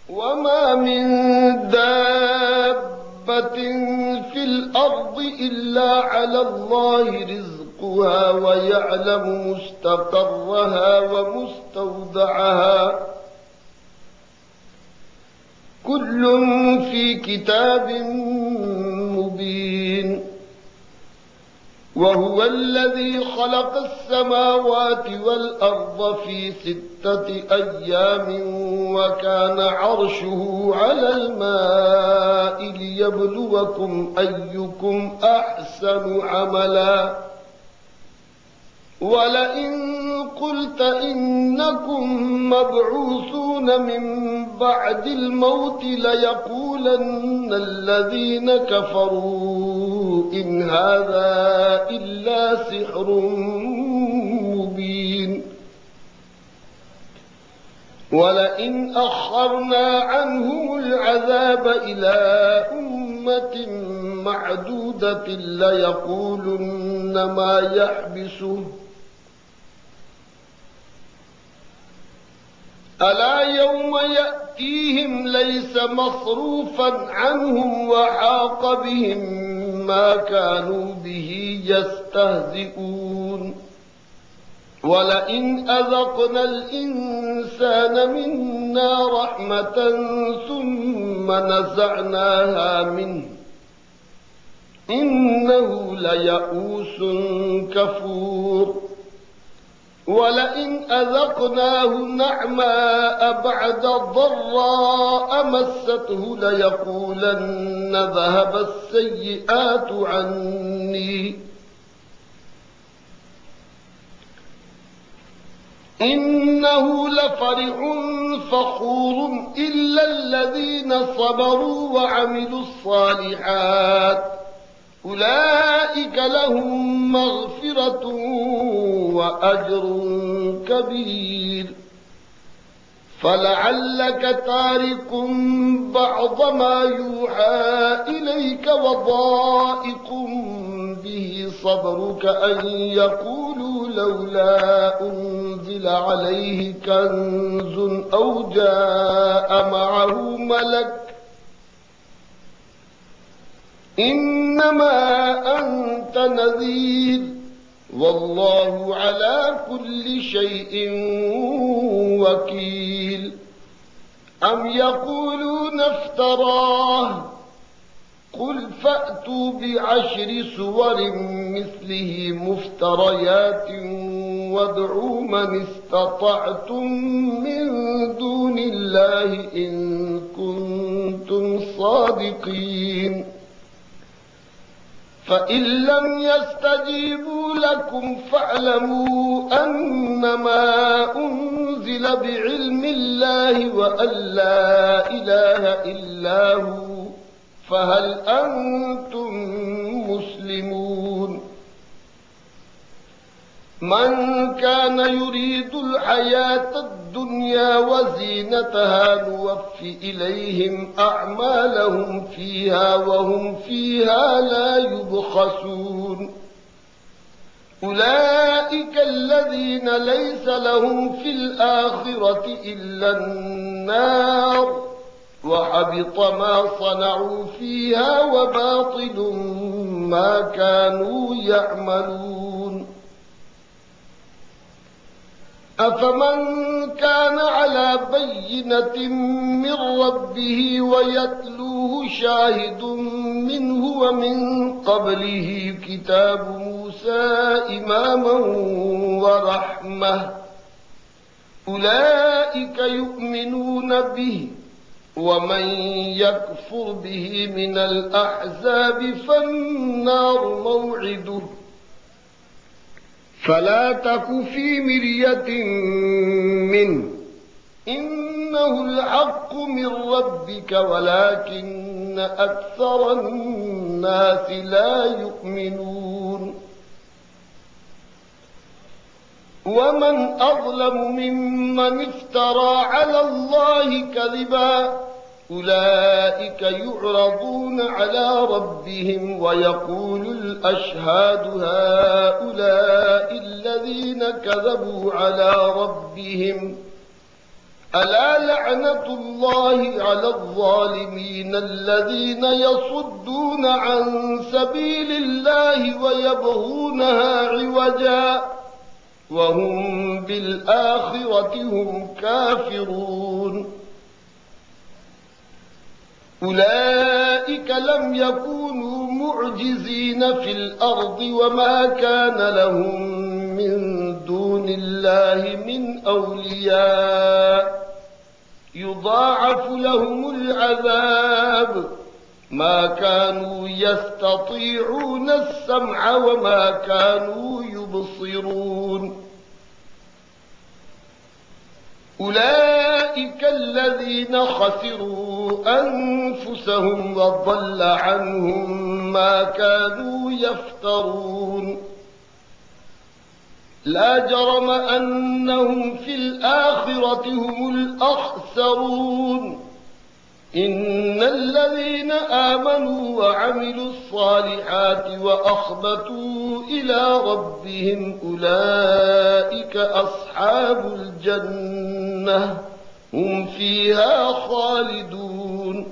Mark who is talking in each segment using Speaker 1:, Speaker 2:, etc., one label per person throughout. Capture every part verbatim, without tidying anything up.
Speaker 1: وما من دابة في الأرض إلا على الله رزقها ويعلم مستقرها ومستودعها كل في كتاب مبين. وهو الذي خلق السماوات والأرض في ستة أيام وكان عرشه على الماء ليبلوكم أيكم أحسن عملا. ولئن قلت إنكم مبعوثون من بعد الموت ليقولن الذين كفروا إن هذا إلا سحر مبين. ولئن أخرنا عنهم العذاب إلى أمة معدودة ليقولن ما يحبسه ألا يوم يأتيهم ليس مصروفا عنهم وحاق بهم ما كانوا به يستهزئون. ولئن أذقنا الإنسان منا رحمة ثم نزعناها منه إنه ليئوس كفور. ولئن أذقناه نعماء بعد ضراء مسته ليقولن ذهب السيئات عني إنه لفرح فخور إلا الذين صبروا وعملوا الصالحات أولئك لهم مغفرة وأجر كبير. فلعلك تارك بعض ما يوحى إليك وضائق به صبرك أن يقولوا لولا أنزل عليه كنز أو جاء معه ملك إنما أنت نذير والله على كل شيء وكيل. أم يقولون افتراه قل فأتوا بعشر سور مثله مفتريات وادعوا من استطعتم من دون الله إن كنتم صادقين. فإن لم يستجيبوا لكم فاعلموا أنما أنزل بعلم الله وأن لا إله إلا هو فهل أنتم مسلمون. من كان يريد الحياة الدنيا وزينتها نوفي إليهم أعمالهم فيها وهم فيها لا يبخسون. أولئك الذين ليس لهم في الآخرة إلا النار وحبط ما صنعوا فيها وباطل ما كانوا يعملون. أفمن كان على بينة من ربه ويتلوه شاهد منه ومن قبله كتاب موسى إماما ورحمة أولئك يؤمنون به ومن يكفر به من الأحزاب فالنار موعده فلا تك في مرية منه إنه الحق من ربك ولكن أكثر الناس لا يؤمنون. ومن أظلم ممن افترى على الله كذبا أولئك يعرضون على ربهم ويقول الأشهاد هؤلاء الذين كذبوا على ربهم ألا لعنة الله على الظالمين الذين يصدون عن سبيل الله ويبغونها عوجا وهم بالآخرة هم كافرون أولئك لم يكونوا معجزين في الأرض وما كان لهم من دون الله من أولياء يضاعف لهم العذاب ما كانوا يستطيعون السمع وما كانوا يبصرون أولئك الذين خسروا أنفسهم وضل عنهم ما كانوا يفترون لا جرم أنهم في الآخرة هم الأخسرون إن الذين آمنوا وعملوا الصالحات وأخبتوا إلى ربهم أولئك أصحاب الجنة هم فيها خالدون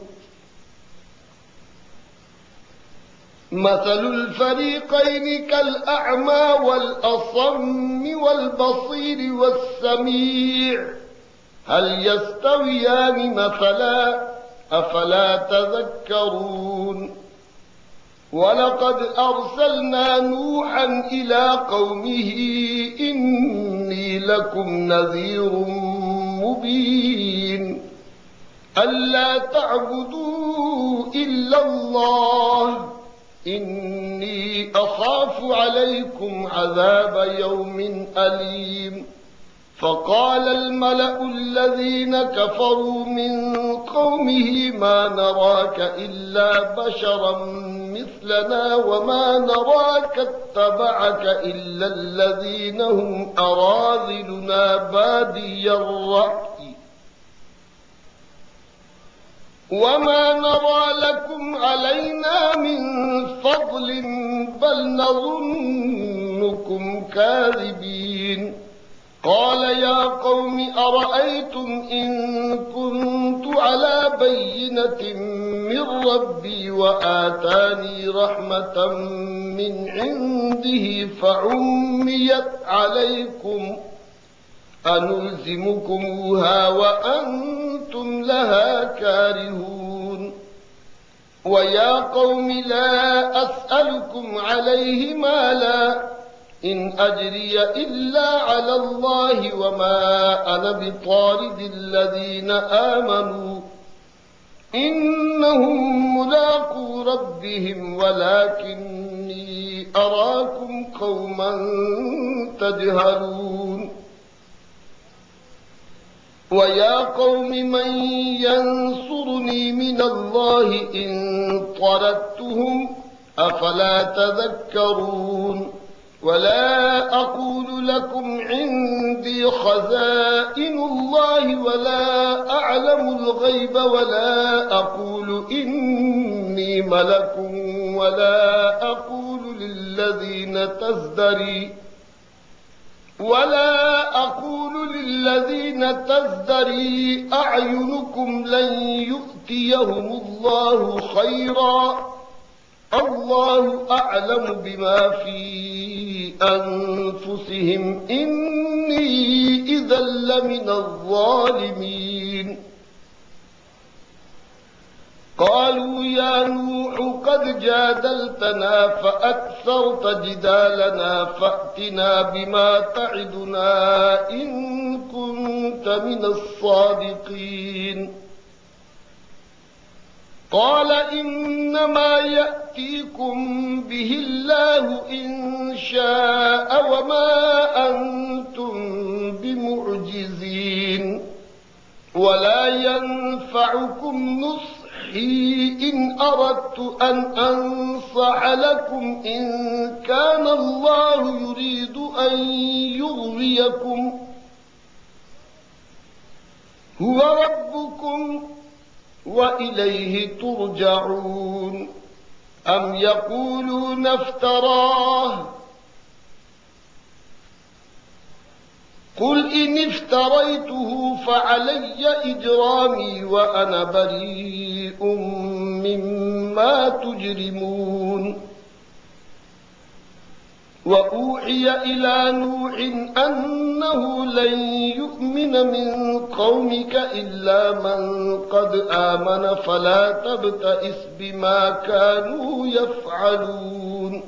Speaker 1: مثل الفريقين كالأعمى والأصم والبصير والسميع هل يستويان مثلا أفلا تذكرون ولقد أرسلنا نوحا إلى قومه إني لكم نذير مبين ألا تعبدوا إلا الله إني أخاف عليكم عذاب يوم أليم فقال الملأ الذين كفروا من قومه ما نراك إلا بشرا مثلنا وما نراك اتبعك إلا الذين هم أراذلنا بادي الرأي وما نرى لكم علينا من فضل بل نظنكم كاذبين قال يا قوم أرأيتم إن كنت على بينة من ربي وآتاني رحمة من عنده فعميت عليكم أنلزمكموها وأنتم لها كارهون ويا قوم لا أسألكم عليه مالا إن أجري إلا على الله وما أنا بطارد الذين آمنوا إنهم ملاقو ربهم ولكني أراكم قوما تجهلون ويا قوم من ينصرني من الله إن طردتهم أفلا تذكرون ولا أقول لكم عندي خزائن الله ولا أعلم الغيب ولا أقول إني ملك ولا أقول للذين تزدري ولا أقول للذين تزدري أعينكم لن يؤتيهم الله خيرا الله أعلم بما في أنفسهم إني إذا لمن الظالمين قالوا يا نوح قد جادلتنا فأكثرت جدالنا فأتنا بما تعدنا إن كنت من الصادقين قال إنما يأتيكم به الله إن شاء وما أنتم بمعجزين ولا ينفعكم نصحي إن أردت أن أنصح لكم إن كان الله يريد أن يغويكم هو ربكم وإليه ترجعون أم يقولون افتراه قل إن افتريته فعلي إجرامي وأنا بريء مما تجرمون وأوحي إلى نوح أنه لن يؤمن من قومك إلا من قد آمن فلا تبتئس بما كانوا يفعلون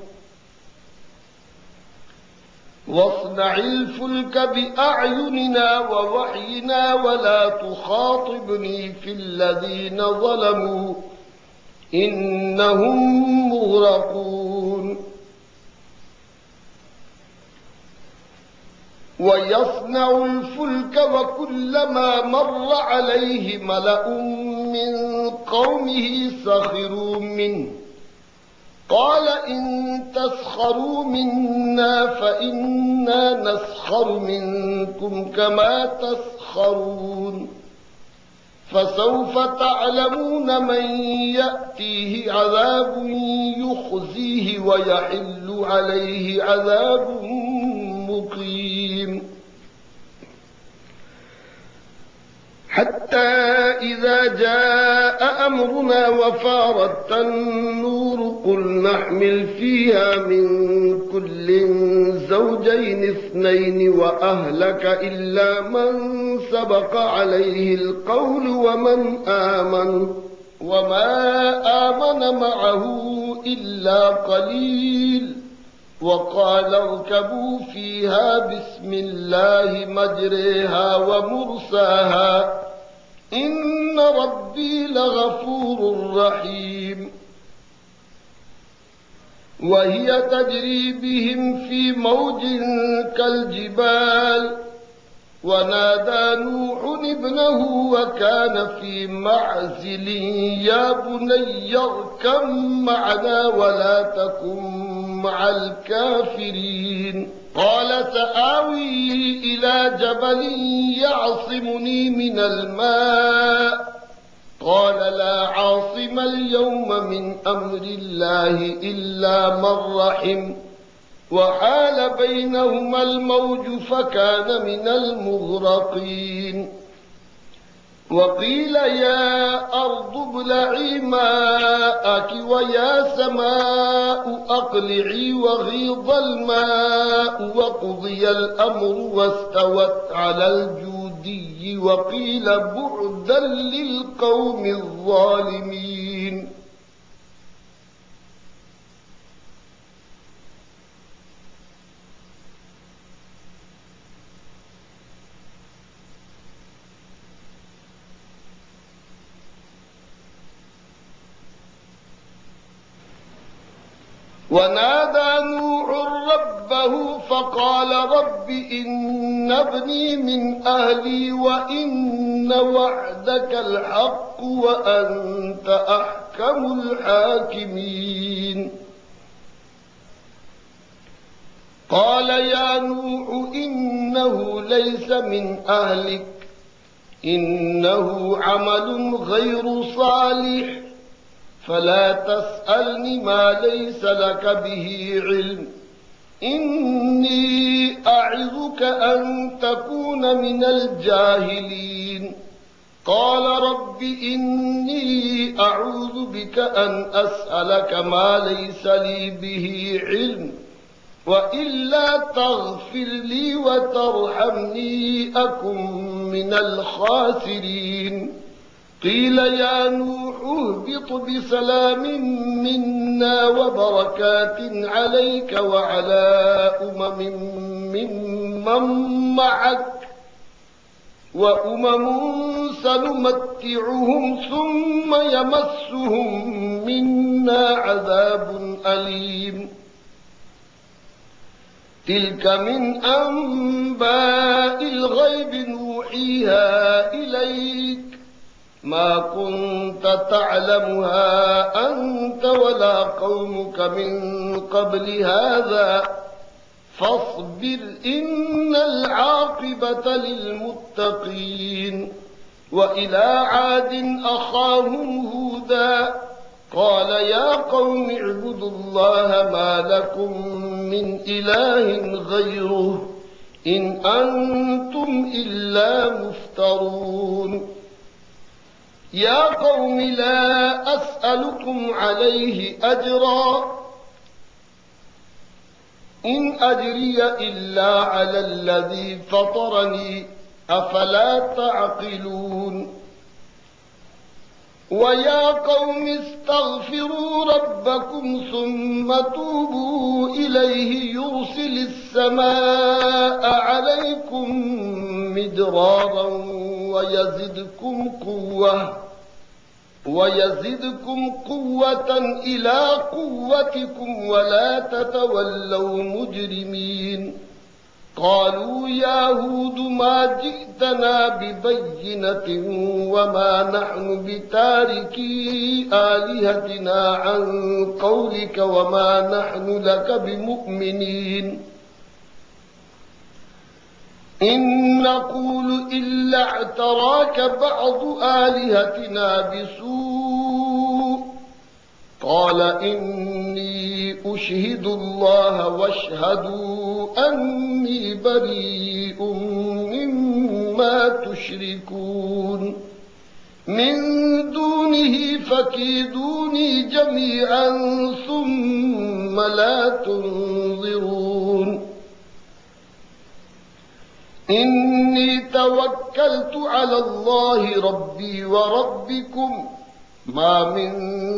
Speaker 1: واصنع الفلك بأعيننا ووحينا ولا تخاطبني في الذين ظلموا إنهم مغرقون ويصنع الفلك وكلما مر عليه ملأ من قومه سخروا منه قال إن تسخروا منا فإنا نسخر منكم كما تسخرون فسوف تعلمون من يأتيه عذاب يخزيه ويحل عليه عذاب مقيم حتى إذا جاء أمرنا وفارت النور قل نحمل فيها من كل زوجين اثنين وأهلك إلا من سبق عليه القول ومن آمن وما آمن معه إلا قليل وقال اركبوا فيها بسم الله مجريها ومرساها إن ربي لغفور رحيم وهي تجري بهم في موج كالجبال ونادى نوح ابنه وكان في معزل يا بني اركب معنا ولا تكن مع الكافرين قال سآوي إلى جبل يعصمني من الماء قال لا عاصم اليوم من أمر الله إلا من رحم وحال بينهما الموج فكان من المغرقين وقيل يا أرض ابلعي ماءك ويا سماء أقلعي وغيض الماء وقضي الأمر واستوت على الجودي وقيل بعدا للقوم الظالمين ونادى نوح ربه فقال رب إن ابني من أهلي وإن وعدك الحق وأنت أحكم الحاكمين قال يا نوح إنه ليس من أهلك إنه عمل غير صالح فلا تسألني ما ليس لك به علم إني أعظك أن تكون من الجاهلين قال رب إني أعوذ بك أن أسألك ما ليس لي به علم وإلا تغفر لي وترحمني أكن من الخاسرين قيل يا نوح اهبط بسلام منا وبركات عليك وعلى أمم ممن معك وأمم سنمتعهم ثم يمسهم منا عذاب أليم تلك من أنباء الغيب نوحيها إليك ما كنت تعلمها أنت ولا قومك من قبل هذا فاصبر إن العاقبة للمتقين وإلى عاد أخاهم هودا قال يا قوم اعبدوا الله ما لكم من إله غيره إن أنتم إلا مفترون يا قوم لا أسألكم عليه أجرا إن أجري إلا على الذي فطرني أفلا تعقلون ويا قوم استغفروا ربكم ثم توبوا إليه يرسل السماء عليكم مدرارا ويزدكم قوة ويزدكم قوة إلى قوتكم ولا تتولوا مجرمين قالوا يا هود ما جئتنا ببينة وما نحن بتاركي آلهتنا عن قولك وما نحن لك بمؤمنين إن نقول إلا اعتراك بعض آلهتنا بسوء قال إني أشهد الله واشهدوا أني بريء مما تشركون من دونه فكيدوني جميعا ثم لا تنظرون إني توكلت على الله ربي وربكم ما من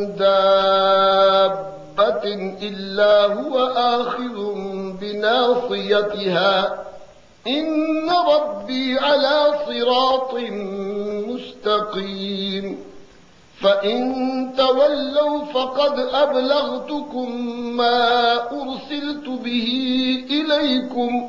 Speaker 1: دابة إلا هو آخذ بناصيتها إن ربي على صراط مستقيم فإن تولوا فقد أبلغتكم ما أرسلت به إليكم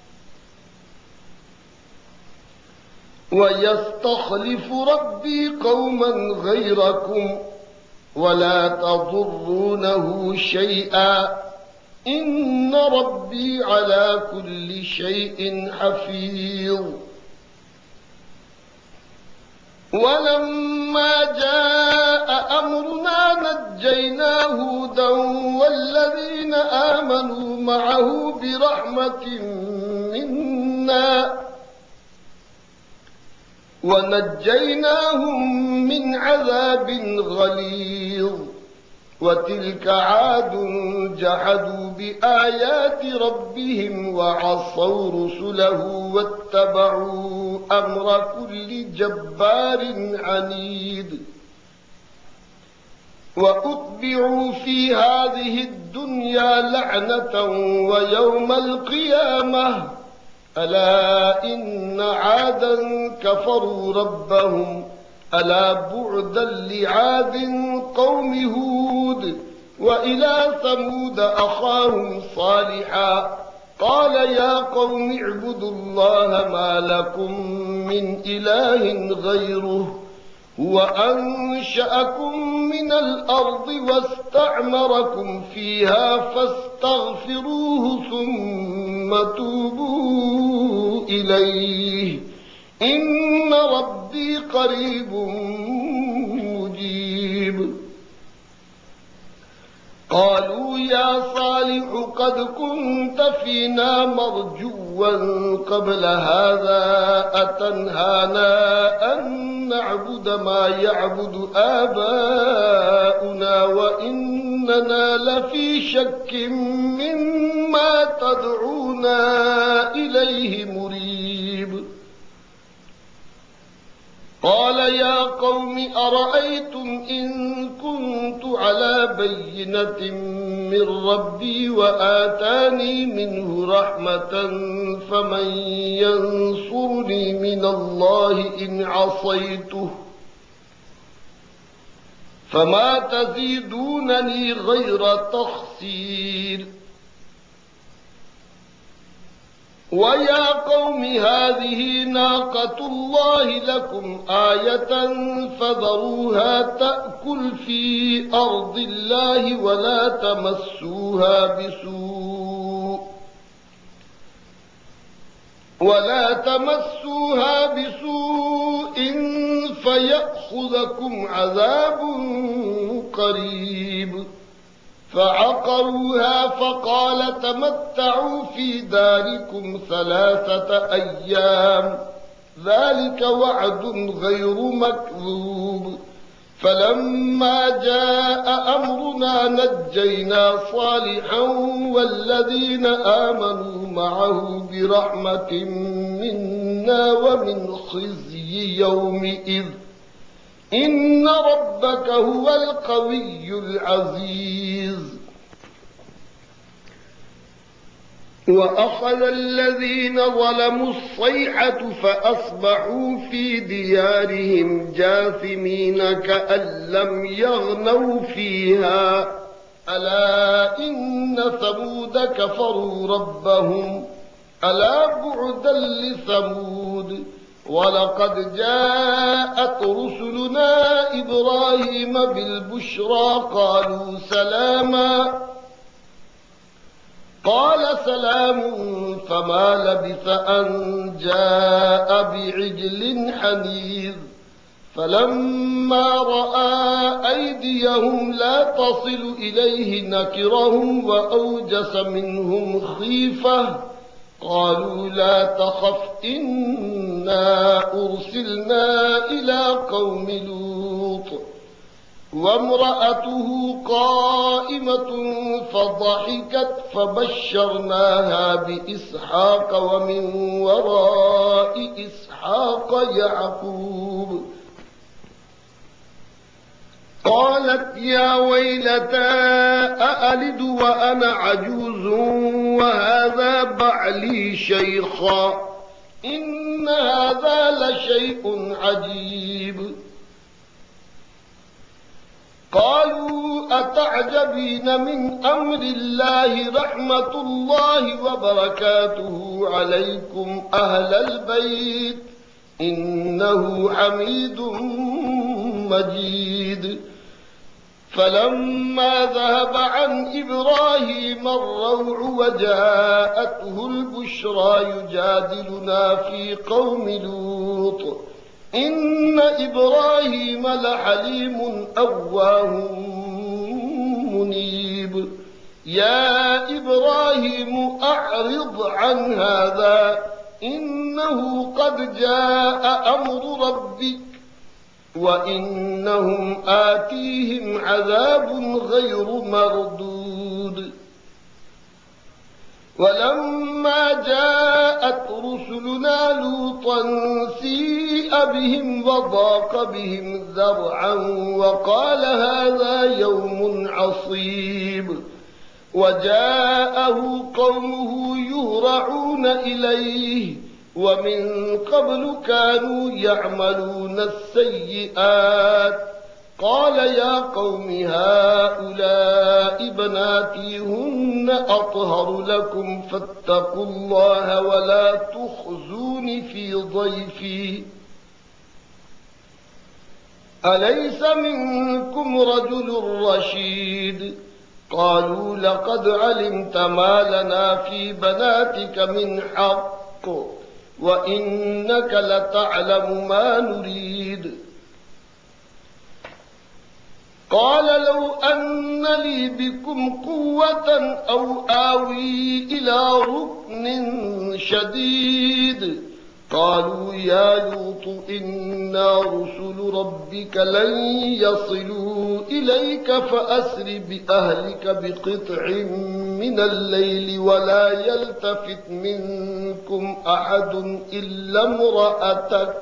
Speaker 1: ويستخلف ربي قوما غيركم ولا تضرونه شيئا إن ربي على كل شيء حفيظ ولما جاء أمرنا نجينا هودا والذين آمنوا معه برحمة منا ونجيناهم من عذاب غليظ وتلك عاد جحدوا بآيات ربهم وعصوا رسله واتبعوا أمر كل جبار عنيد وأتبعوا في هذه الدنيا لعنة ويوم القيامة ألا إن عادا كفروا ربهم ألا بعدا لعاد قوم هود وإلى ثمود أخاهم صالحا قال يا قوم اعبدوا الله ما لكم من إله غيره هو أنشأكم من الأرض واستعمركم فيها فاستغفروه ثم توبوا إليه إن ربي قريب مجيب قالوا يا صالح قد كنت فينا مرجوا قبل هذا أتنهانا أن نعبد ما يعبد آباؤنا وإننا لفي شك مما تدعونا إليه مريب قال يا قوم أرأيتم إن كنت على بينة من ربي وآتاني منه رحمة فمن ينصرني من الله إن عصيته فما تزيدونني غير تخسير ويا قوم هذه ناقة الله لكم آية فذروها تأكل في أرض الله ولا تمسوها بسوء ولا تمسوها بسوء فيأخذكم عذاب قريب فعقروها فقال تمتعوا في داركم ثلاثة أيام ذلك وعد غير مكذوب فلما جاء أمرنا نجينا صالحا والذين آمنوا معه برحمة منا ومن خزي يومئذ إن ربك هو القوي العزيز وأخذ الذين ظلموا الصيحة فأصبحوا في ديارهم جاثمين كأن لم يغنوا فيها ألا إن ثمود كفروا ربهم ألا بعدا لثمود ولقد جاءت رسلنا إبراهيم بالبشرى قالوا سلاما قال سلام فما لبث أن جاء بعجل حنيذ فلما رأى أيديهم لا تصل إليه نكرهم وأوجس منهم خيفة قالوا لا تخف إنا أرسلنا إلى قوم لوط وامرأته قائمة فضحكت فبشرناها بإسحاق ومن وراء إسحاق يعقوب قالت يا ويلتى أألد وأنا عجوز وهذا بعلي شيخا إن هذا لشيء عجيب قالوا أتعجبين من أمر الله رحمة الله وبركاته عليكم أهل البيت إنه حميد مجيد فلما ذهب عن إبراهيم الروع وجاءته البشرى يجادلنا في قوم لوط إن إبراهيم لحليم أواه منيب يا إبراهيم أعرض عن هذا إنه قد جاء أمر ربك وإنهم آتيهم عذاب غير مردود ولما جاءت رسلنا لوطا سيء بهم وضاق بهم ذرعا وقال هذا يوم عصيب وجاءه قومه يهرعون إليه ومن قبل كانوا يعملون السيئات قال يا قوم هؤلاء بناتي هن أطهر لكم فاتقوا الله ولا تخزون في ضيفي أليس منكم رجل رشيد قالوا لقد علمت ما لنا في بناتك من حق وإنك لتعلم ما نريد قال لو أن لي بكم قوة أو آوي إلى ركن شديد قالوا يا لوط إنا رسل ربك لن يصلوا إليك فأسر بأهلك بقطع من الليل ولا يلتفت منكم أحد إلا امرأتك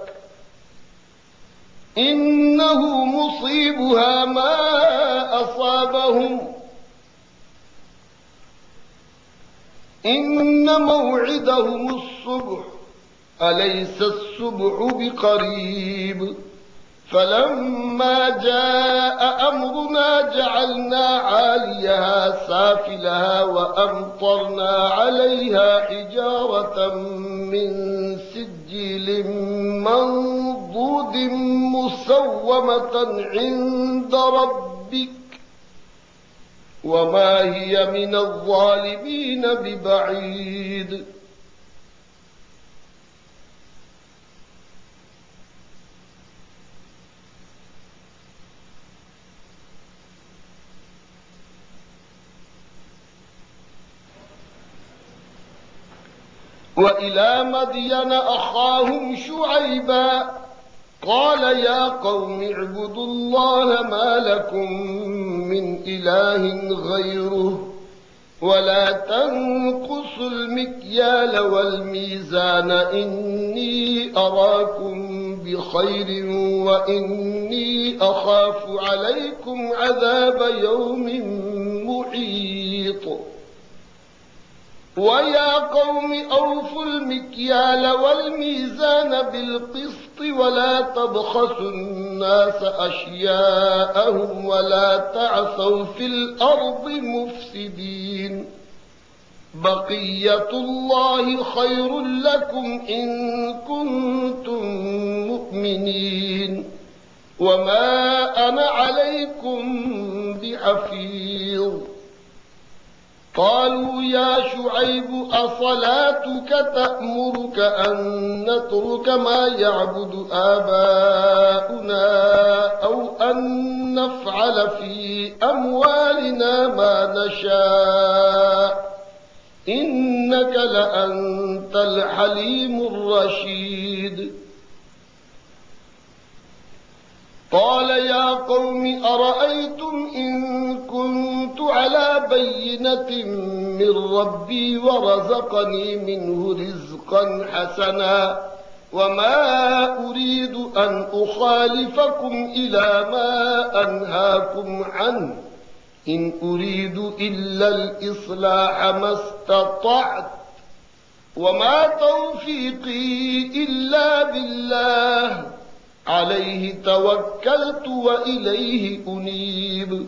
Speaker 1: إنه مصيبها ما أصابهم إن موعدهم الصبح أليس الصبح بقريب فلما جاء أمرنا جعلنا عاليها سافلها وأمطرنا عليها حجارة من سجيل منضود مسومة عند ربك وما هي من الظالمين ببعيد وإلى مدين أخاهم شعيبا قال يا قوم اعبدوا الله ما لكم من إله غيره ولا تنقصوا المكيال والميزان إني أراكم بخير وإني أخاف عليكم عذاب يوم محيط ويا قوم أوفوا المكيال والميزان بالقسط ولا تبخسوا الناس أشياءهم ولا تعثوا في الأرض مفسدين بقية الله خير لكم إن كنتم مؤمنين وما أنا عليكم بحفيظ قالوا يا شعيب أصلاتك تأمرك أن نترك ما يعبد آباؤنا أو أن نفعل في أموالنا ما نشاء إنك لأنت الحليم الرشيد قال يا قوم أرأيتم إن كنت على بينة من ربي ورزقني منه رزقا حسنا وما أريد أن أخالفكم إلى ما أنهاكم عنه إن أريد إلا الإصلاح ما استطعت وما توفيقي إلا بالله عليه توكلت وإليه أنيب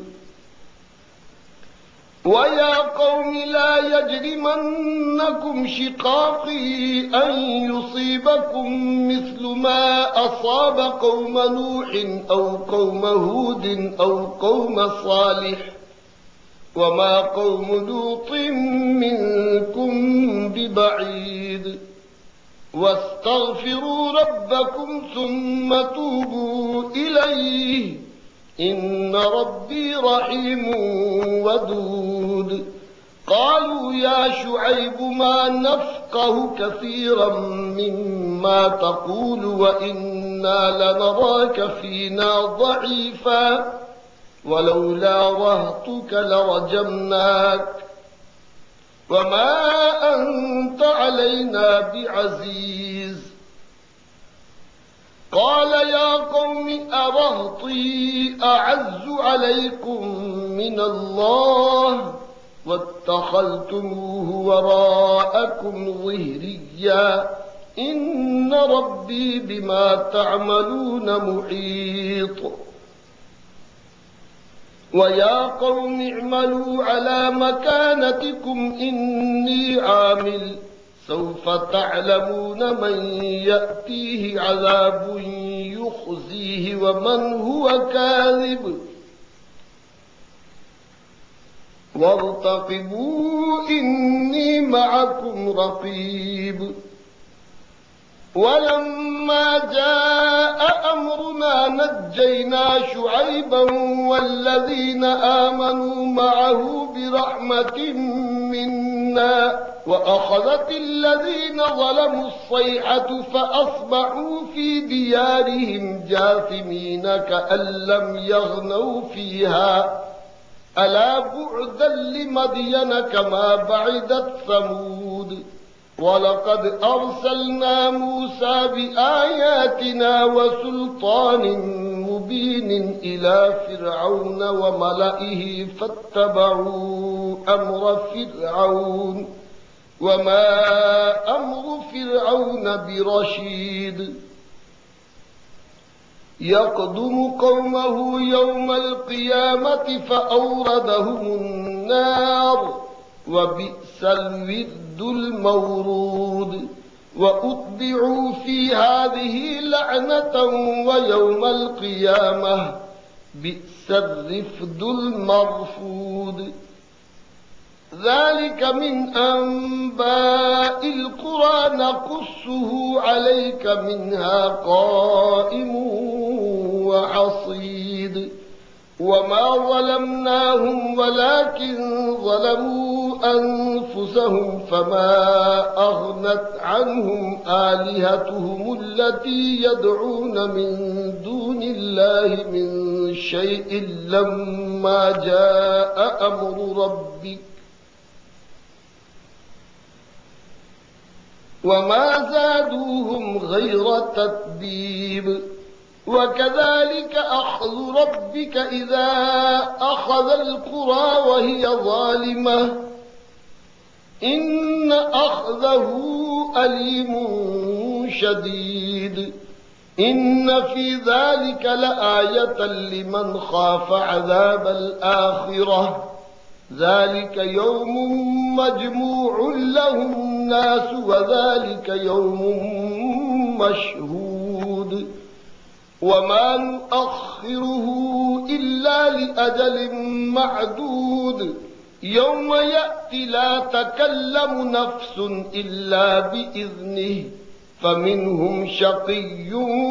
Speaker 1: ويا قوم لا يجرمنكم شقاقي أن يصيبكم مثل ما أصاب قوم نوح أو قوم هود أو قوم صالح وما قوم لوط منكم ببعيد واستغفروا ربكم ثم توبوا إليه إن ربي رحيم ودود قالوا يا شعيب ما نفقه كثيرا مما تقول وإنا لنراك فينا ضعيفا ولولا رهطك لرجمناك وما أنت علينا بعزيز قال يا قوم أرهطي أعز عليكم من الله واتخذتموه وراءكم ظهريا إن ربي بما تعملون محيط ويا قوم اعملوا على مكانتكم إني عامل سوف تعلمون من يأتيه عذاب يخزيه ومن هو كاذب وارتقبوا إني معكم رقيب ولما جاء أمرنا نجينا شعيبا والذين آمنوا معه برحمة منا وأخذت الذين ظلموا الصيحة فأصبحوا في ديارهم جاثمين كأن لم يغنوا فيها ألا بعدا لمدين كما بعدت ثمود ولقد أرسلنا موسى بآياتنا وسلطان مبين إلى فرعون وملئه فاتبعوا أمر فرعون وما أمر فرعون برشيد يقدم قومه يوم القيامة فأوردهم النار وبئس الورد المورود وأتبعوا في هذه لعنة ويوم القيامة بئس الرفد المرفود ذلك من أنباء القرى نقصه عليك منها قائم وحصيد وما ظلمناهم ولكن ظلموا أنفسهم فما أغنت عنهم آلهتهم التي يدعون من دون الله من شيء لما جاء أمر ربك وما زادوهم غير تتبيب. وكذلك أخذ ربك إذا أخذ القرى وهي ظالمة إن أخذه أليم شديد. إن في ذلك لآية لمن خاف عذاب الآخرة ذلك يوم مجموع له الناس وذلك يوم مشهود وما نؤخره إلا لأجل معدود يوم يأتي لا تكلم نفس إلا بإذنه فمنهم شقي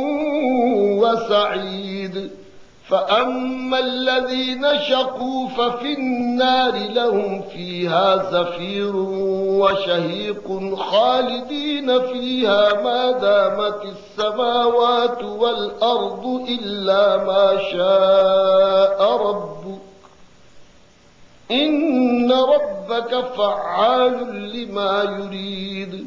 Speaker 1: وسعيد. فأما الذين شقوا ففي النار لهم فيها زفير وشهيق خالدين فيها ما دامت السماوات والأرض إلا ما شاء ربك إن ربك فعال لما يريد.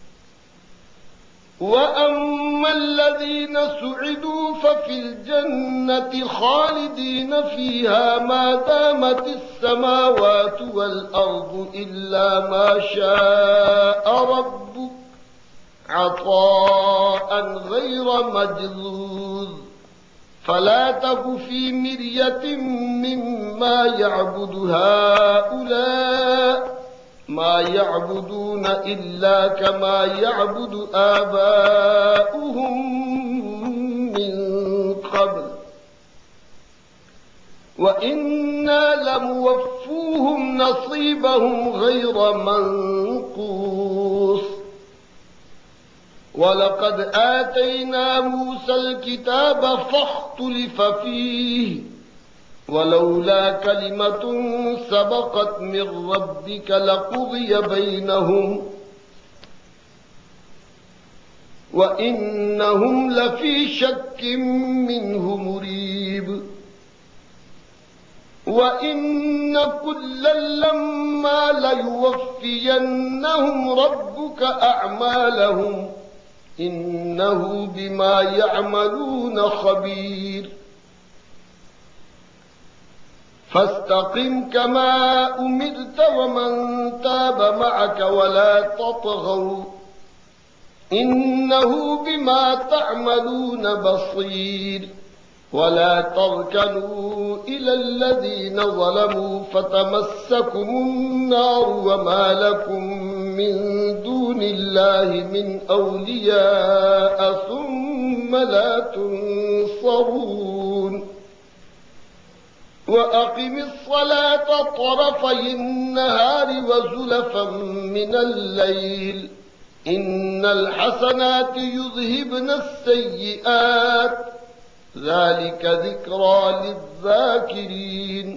Speaker 1: وأما الذين سعدوا ففي الجنة خالدين فيها ما دامت السماوات والأرض إلا ما شاء ربك عطاء غير مجذوذ. فلا تك في مرية مما يعبد هؤلاء ما يعبدون إلا كما يعبد آباؤهم من قبل وإنا لموفوهم نصيبهم غير منقوص. ولقد آتينا موسى الكتاب فاختلف فيه ولولا كلمة سبقت من ربك لقضي بينهم وإنهم لفي شك منه مريب. وإن كلا لما ليوفينهم ربك أعمالهم إنه بما يعملون خبير. فاستقم كما أمرت ومن تاب معك ولا تطغوا إنه بما تعملون بصير. ولا تركنوا إلى الذين ظلموا فتمسكم النار وما لكم من دون الله من أولياء ثم لا تنصرون. وأقم الصلاة طرفي النهار وزلفا من الليل إن الحسنات يذهبن السيئات ذلك ذكرى للذاكرين.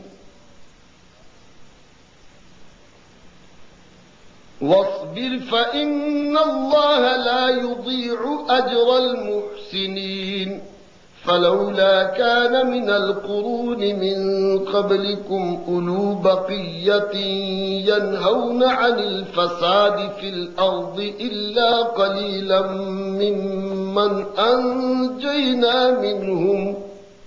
Speaker 1: واصبر فإن الله لا يضيع أجر المحسنين. فلولا كان من القرون من قبلكم أولو بقية ينهون عن الفساد في الأرض إلا قليلا ممن أنجينا منهم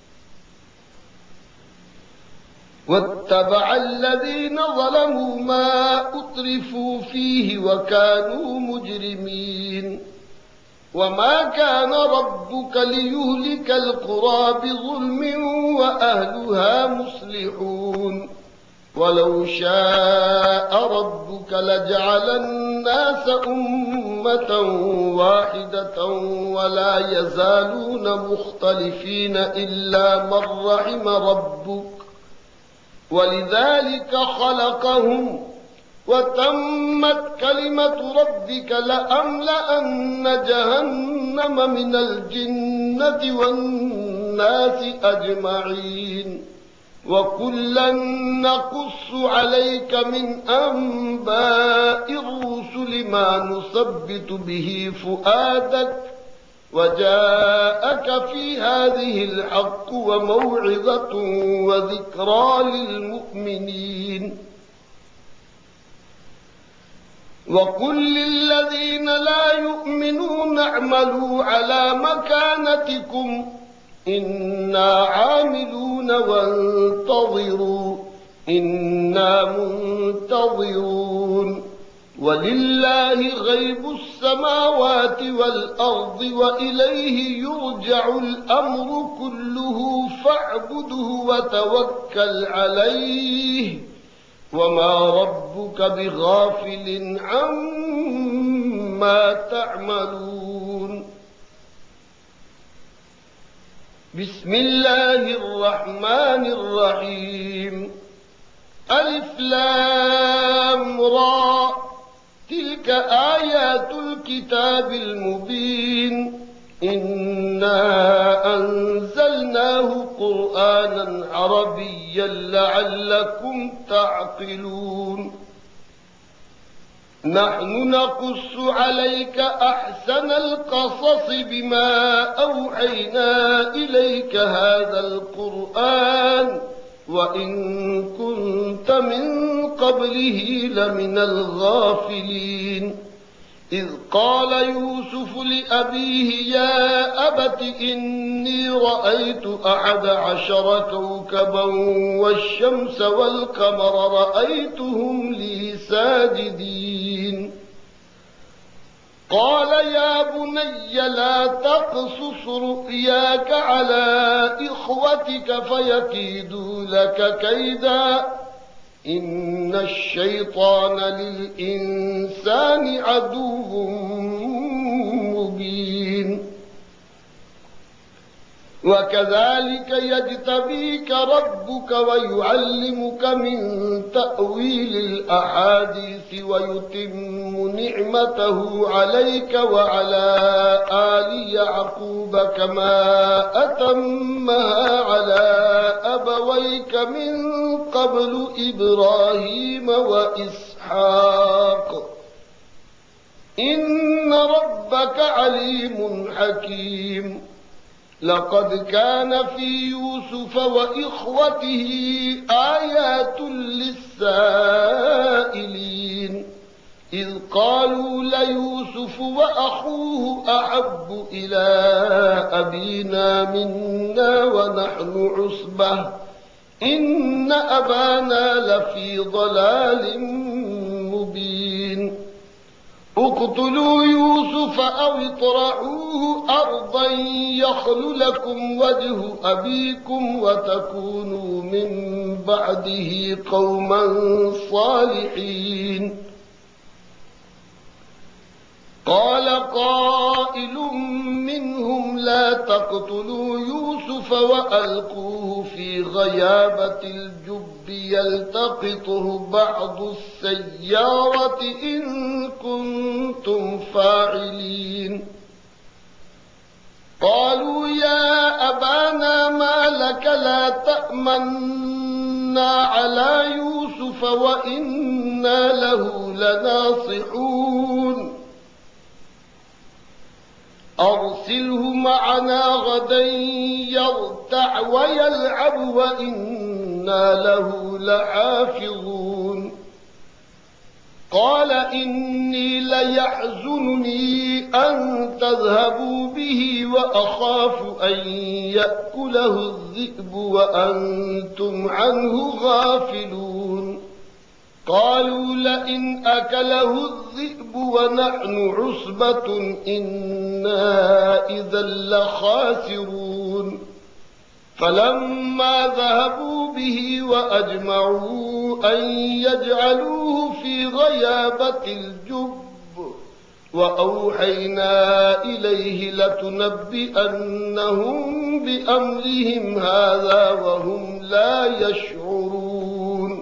Speaker 1: واتبع الذين ظلموا ما أترفوا فيه وكانوا مجرمين. وما كان ربك ليهلك القرى بظلم وأهلها مصلحون. ولو شاء ربك لجعل الناس أمة واحدة ولا يزالون مختلفين إلا من رحم ربك ولذلك خلقهم وتمت كلمة ربك لأملأن جهنم من الجنة والناس أجمعين. وكلا نقص عليك من أنباء الرسل ما نثبت به فؤادك وجاءك في هذه الحق وموعظة وذكرى للمؤمنين وقل للذين لا يؤمنون اعملوا على مكانتكم إنا عاملون وانتظروا إنا منتظرون ولله غيب السماوات والأرض وإليه يرجع الأمر كله فاعبده وتوكل عليه وما ربك بغافل عما تعملون بسم الله الرحمن الرحيم ألف لام را تلك آيات الكتاب المبين إنا أنزلناه قرآنا عربيا لعلكم تعقلون نحن نقص عليك أحسن القصص بما أوحينا إليك هذا القرآن وإن كنت من قبله لمن الغافلين إذ قال يوسف لأبيه يا أبت إني رأيت أحد عشر كوكبا والشمس والقمر رأيتهم لي ساجدين قال يا بني لا تقصص رؤياك على إخوتك فيكيدوا لك كيدا إن الشيطان للإنسان عدو مبين وكذلك يجتبيك ربك ويعلمك من تأويل الأحاديث ويتم نعمته عليك وعلى آل يعقوب كما أتمها على أبويك من قبل إبراهيم وإسحاق إن ربك عليم حكيم لقد كان في يوسف وإخوته آيات للسائلين إذ قالوا ليوسف وأخوه أحب إلى أبينا منا ونحن عصبة إن أبانا لفي ضلال مبين اقتلوا يوسف أو اطرحوه أرضا يخل لكم وجه أبيكم وتكونوا من بعده قوما صالحين قال قائل منهم لا تقتلوا يوسف وألقوه في غيابة الجب يلتقطه بعض السيارة إن كنتم فاعلين قالوا يا أبانا ما لك لا تأمنا على يوسف وإنا له لناصحون أرسله معنا غدا يرتع ويلعب وإنا له لحافظون قال إني ليحزنني أن تذهبوا به وأخاف أن يأكله الذئب وأنتم عنه غافلون قالوا لئن أكله الذئب ونحن عصبة إنا إذا لخاسرون فلما ذهبوا به وأجمعوا أن يجعلوه في غيابة الجب وأوحينا إليه لتنبئنهم بأمرهم هذا وهم لا يشعرون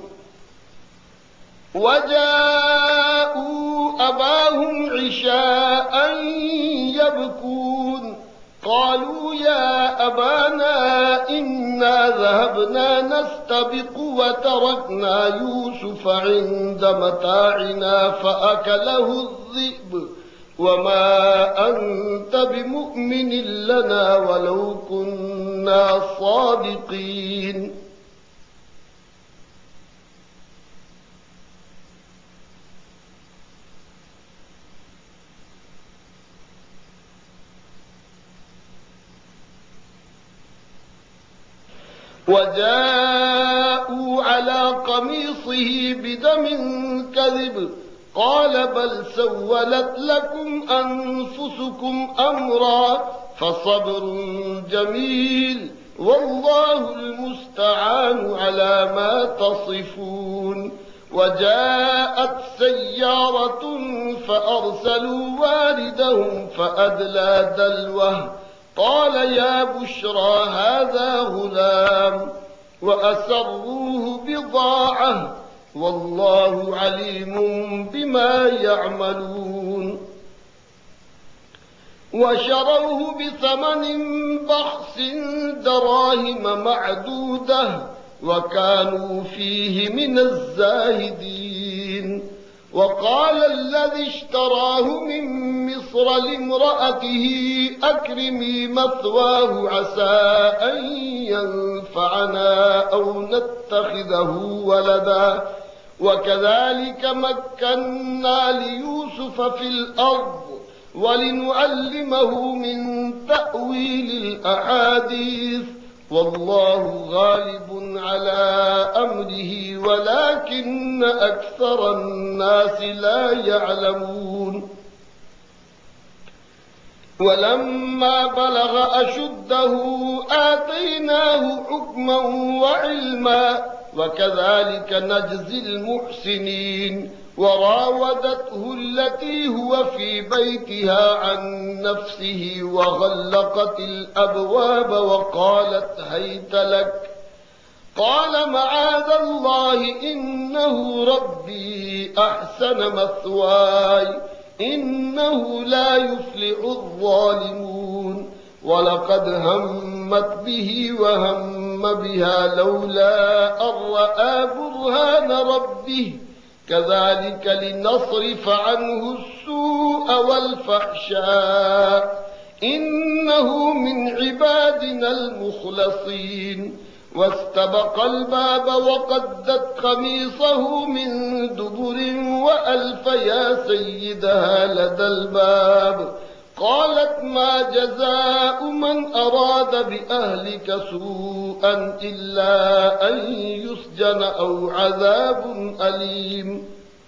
Speaker 1: وجاءوا أباهم عشاء يبكون قالوا يا أبانا إنا إنا ذهبنا نستبق وتركنا يوسف عند متاعنا فأكله الذئب وما أنت بمؤمن لنا ولو كنا صادقين. وجاءوا على قميصه بدم كذب قال بل سولت لكم أنفسكم أمرا فصبر جميل والله المستعان على ما تصفون. وجاءت سيارة فأرسلوا واردهم فأدلى دلوه قال يا بشرى هذا غلام وأسروه بضاعة والله عليم بما يعملون. وشروه بثمن بخس دراهم معدودة وكانوا فيه من الزاهدين. وقال الذي اشتراه من مصر لامرأته أكرمي مثواه عسى أن ينفعنا أو نتخذه ولدا وكذلك مكنا ليوسف في الأرض ولنعلمه من تأويل الأحاديث والله غالب على أمره ولكن أكثر الناس لا يعلمون. ولما بلغ أشده آتيناه حكما وعلما وكذلك نجزي المحسنين. وراودته التي هو في بيتها عن نفسه وغلقت الأبواب وقالت هيت لك قال معاذ الله إنه ربي أحسن مثواي إنه لا يفلح الظالمون. ولقد همت به وهم بها لولا أن رأى برهان ربه كذلك لنصرف عنه السوء والفحشاء إنه من عبادنا المخلصين. واستبق الباب وقدت قميصه من دبر وألف يا سيدها لدى الباب قالت ما جزاء من أراد بأهلك سوءا إلا أن يسجن أو عذاب أليم.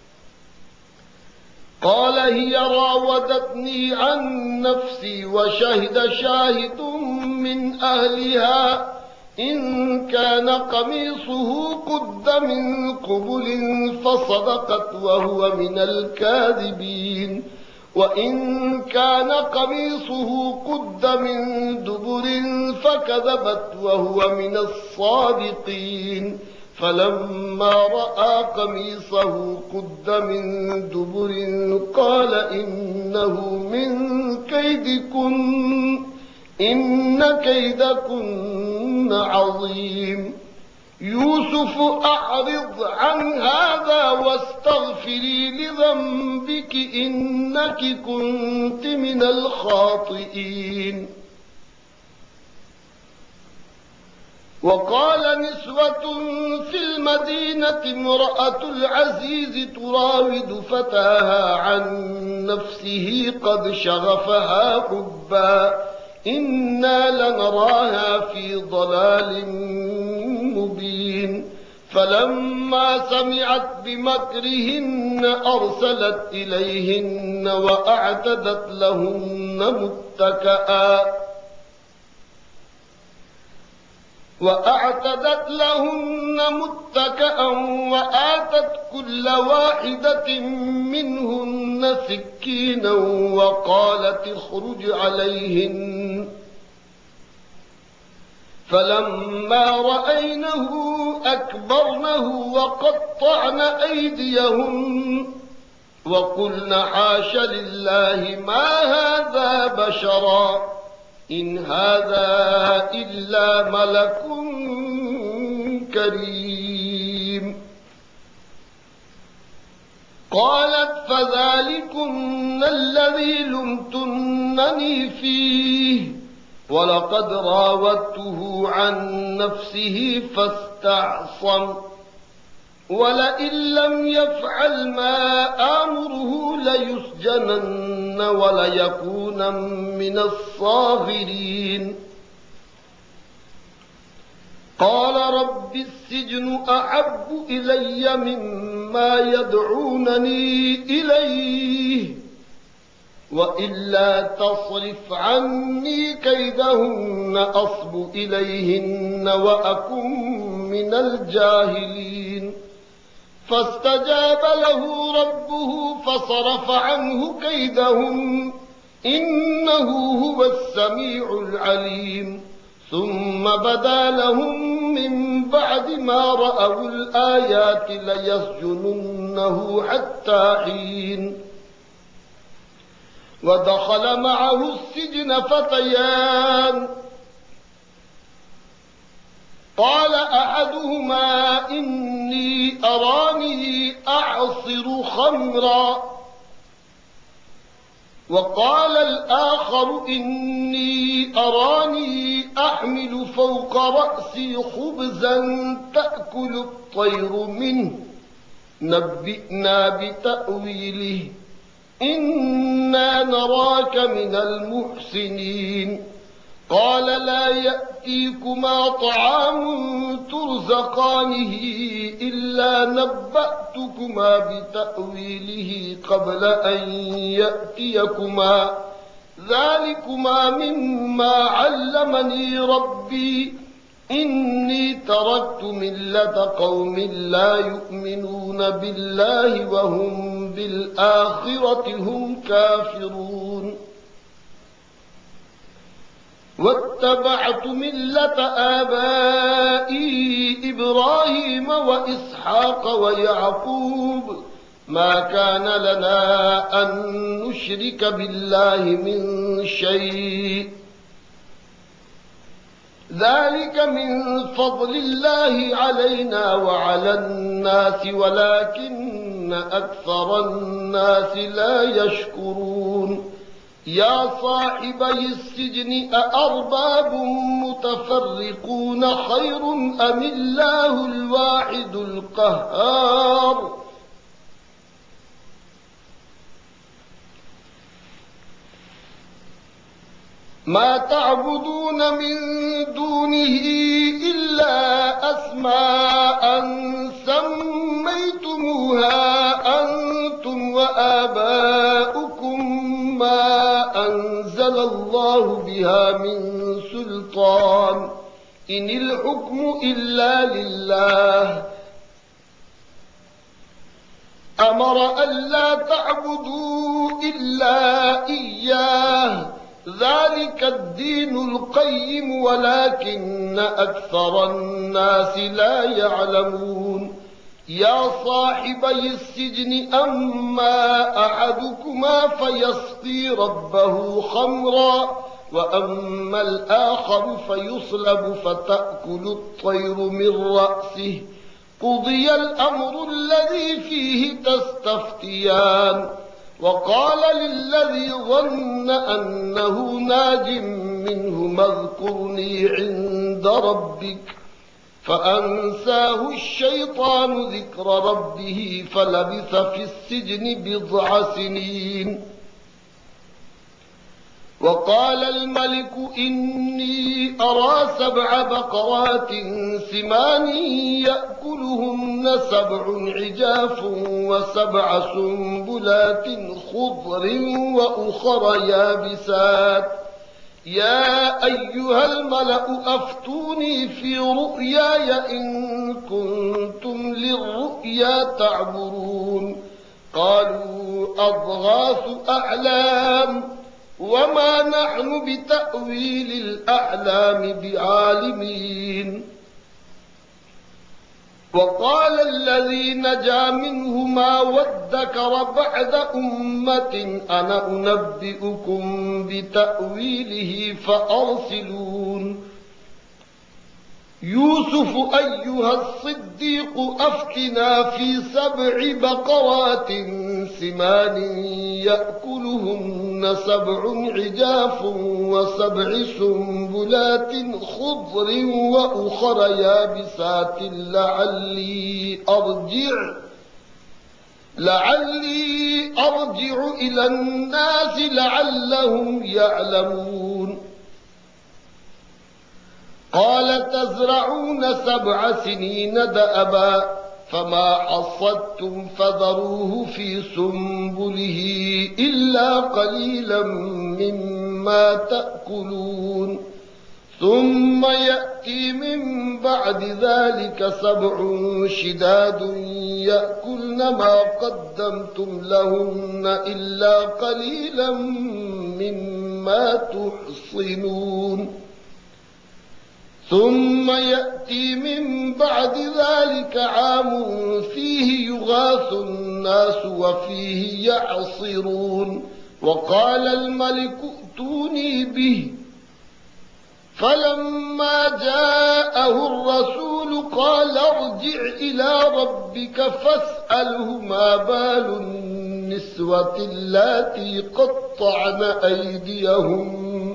Speaker 1: قال هي راودتني عن نفسي وشهد شاهد من أهلها إن كان قميصه قد من قبل فصدقت وهو من الكاذبين وإن كان قميصه قد من دبر فكذبت وهو من الصادقين. فلما رأى قميصه قد من دبر قال إنه من كيدكن إن كيدكن عظيم. يوسف أعرض عن هذا واستغفري لذنبك إنك كنت من الخاطئين. وقال نسوة في المدينة امرأة العزيز تراود فتاها عن نفسه قد شغفها حبا إنا لنراها في ضلال مبين. فلما سمعت بمكرهن أرسلت إليهن وأعتدت لهن متكئا وأعتدت لهن متكئا وآتت كل واحدة منهن سكينا وقالت اخرج عليهن. فلما رأينه أكبرنه وقطعن أيديهن وقلن حاش لله ما هذا بشرا إن هذا إلا ملك كريم. قالت فذلكن الذي لمتنني فيه ولقد راودته عن نفسه فاستعصم ولئن لم يفعل ما آمره ليسجنن وليكون من الصاغرين. قال رب السجن أحب إلي مما يدعونني إليه وإلا تصرف عني كيدهن أصب إليهن وأكن من الجاهلين. فاستجاب له ربه فصرف عنه كيدهم إنه هو السميع العليم. ثم بدا لهم من بعد ما رأوا الآيات ليسجننه حتى حين. ودخل معه السجن فتيان قال أحدهما إني أراني أعصر خمرا وقال الآخر إني أراني أحمل فوق رأسي خبزا تأكل الطير منه نبئنا بتأويله إنا نراك من المحسنين. قال لا يأتيكما طعام ترزقانه إلا نبأتكما بتأويله قبل أن يأتيكما ذلكما مما علمني ربي إني تركت ملة قوم لا يؤمنون بالله وهم بالآخرة هم كافرون. واتبعت ملة آبائي إبراهيم وإسحاق ويعقوب ما كان لنا أن نشرك بالله من شيء ذلك من فضل الله علينا وعلى الناس ولكن أكثر الناس لا يشكرون. يا صاحبي السجن أأرباب متفرقون خير أم الله الواحد القهار. ما تعبدون من دونه إلا أسماء سميتموها أنتم وآباؤكم ما أنزل الله بها من سلطان إن الحكم إلا لله أمر ألا تعبدوا إلا إياه ذلك الدين القيم ولكن أكثر الناس لا يعلمون. يا صاحبي السجن أما أحدكما فيسقي ربه خمرا وأما الآخر فيصلب فتأكل الطير من رأسه قضي الأمر الذي فيه تستفتيان. وقال للذي ظن أنه ناج منه اذكرني عند ربك فأنساه الشيطان ذكر ربه فلبث في السجن بضع سنين. وقال الملك إني أرى سبع بقرات سمان يأكلهن سبع عجاف وسبع سنبلات خضر وأخر يابسات يا أيها الملأ أفتوني في رؤياي إن كنتم للرؤيا تعبرون. قالوا أضغاث أحلام وما نحن بتأويل الأحلام بعالمين. وقال الذي نجا منهما وادكر بعد أمة أنا أنبئكم بتأويله فأرسلون يوسف أيها الصديق أفتنا في سبع بقرات سمان يأكلهن سبع عجاف وسبع سنبلات خضر وأخر يابسات لعلي أرجع لعلي أرجع إلى الناس لعلهم يعلمون قال تزرعون سبع سنين دأبا فما حصدتم فذروه في سنبله إلا قليلا مما تأكلون ثم يأتي من بعد ذلك سبع شداد يأكلن ما قدمتم لهن إلا قليلا مما تحصنون ثم يأتي من بعد ذلك عام فيه يغاث الناس وفيه يعصرون وقال الملك ائتوني به فلما جاءه الرسول قال ارجع إلى ربك فاسأله ما بال النسوة اللاتي قطعن أيديهم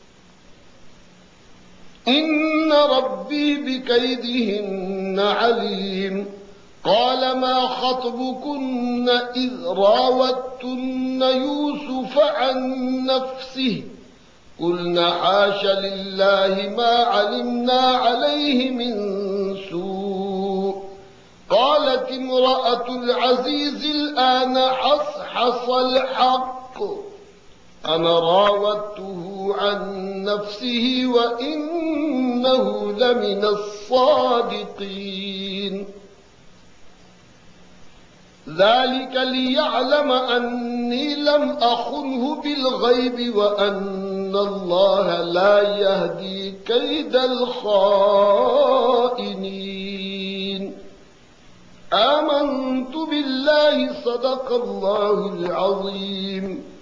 Speaker 1: إن ربي بكيدهن عليم قال ما خطبكن إذ راوتن يوسف عن نفسه قلنا حاش لله ما علمنا عليه من سوء قالت امرأة العزيز الآن حصحص الحق أنا راودته عن نفسه وإنه لمن الصادقين ذلك ليعلم أني لم أخنه بالغيب وأن الله لا يهدي كيد الخائنين آمنت بالله صدق الله العظيم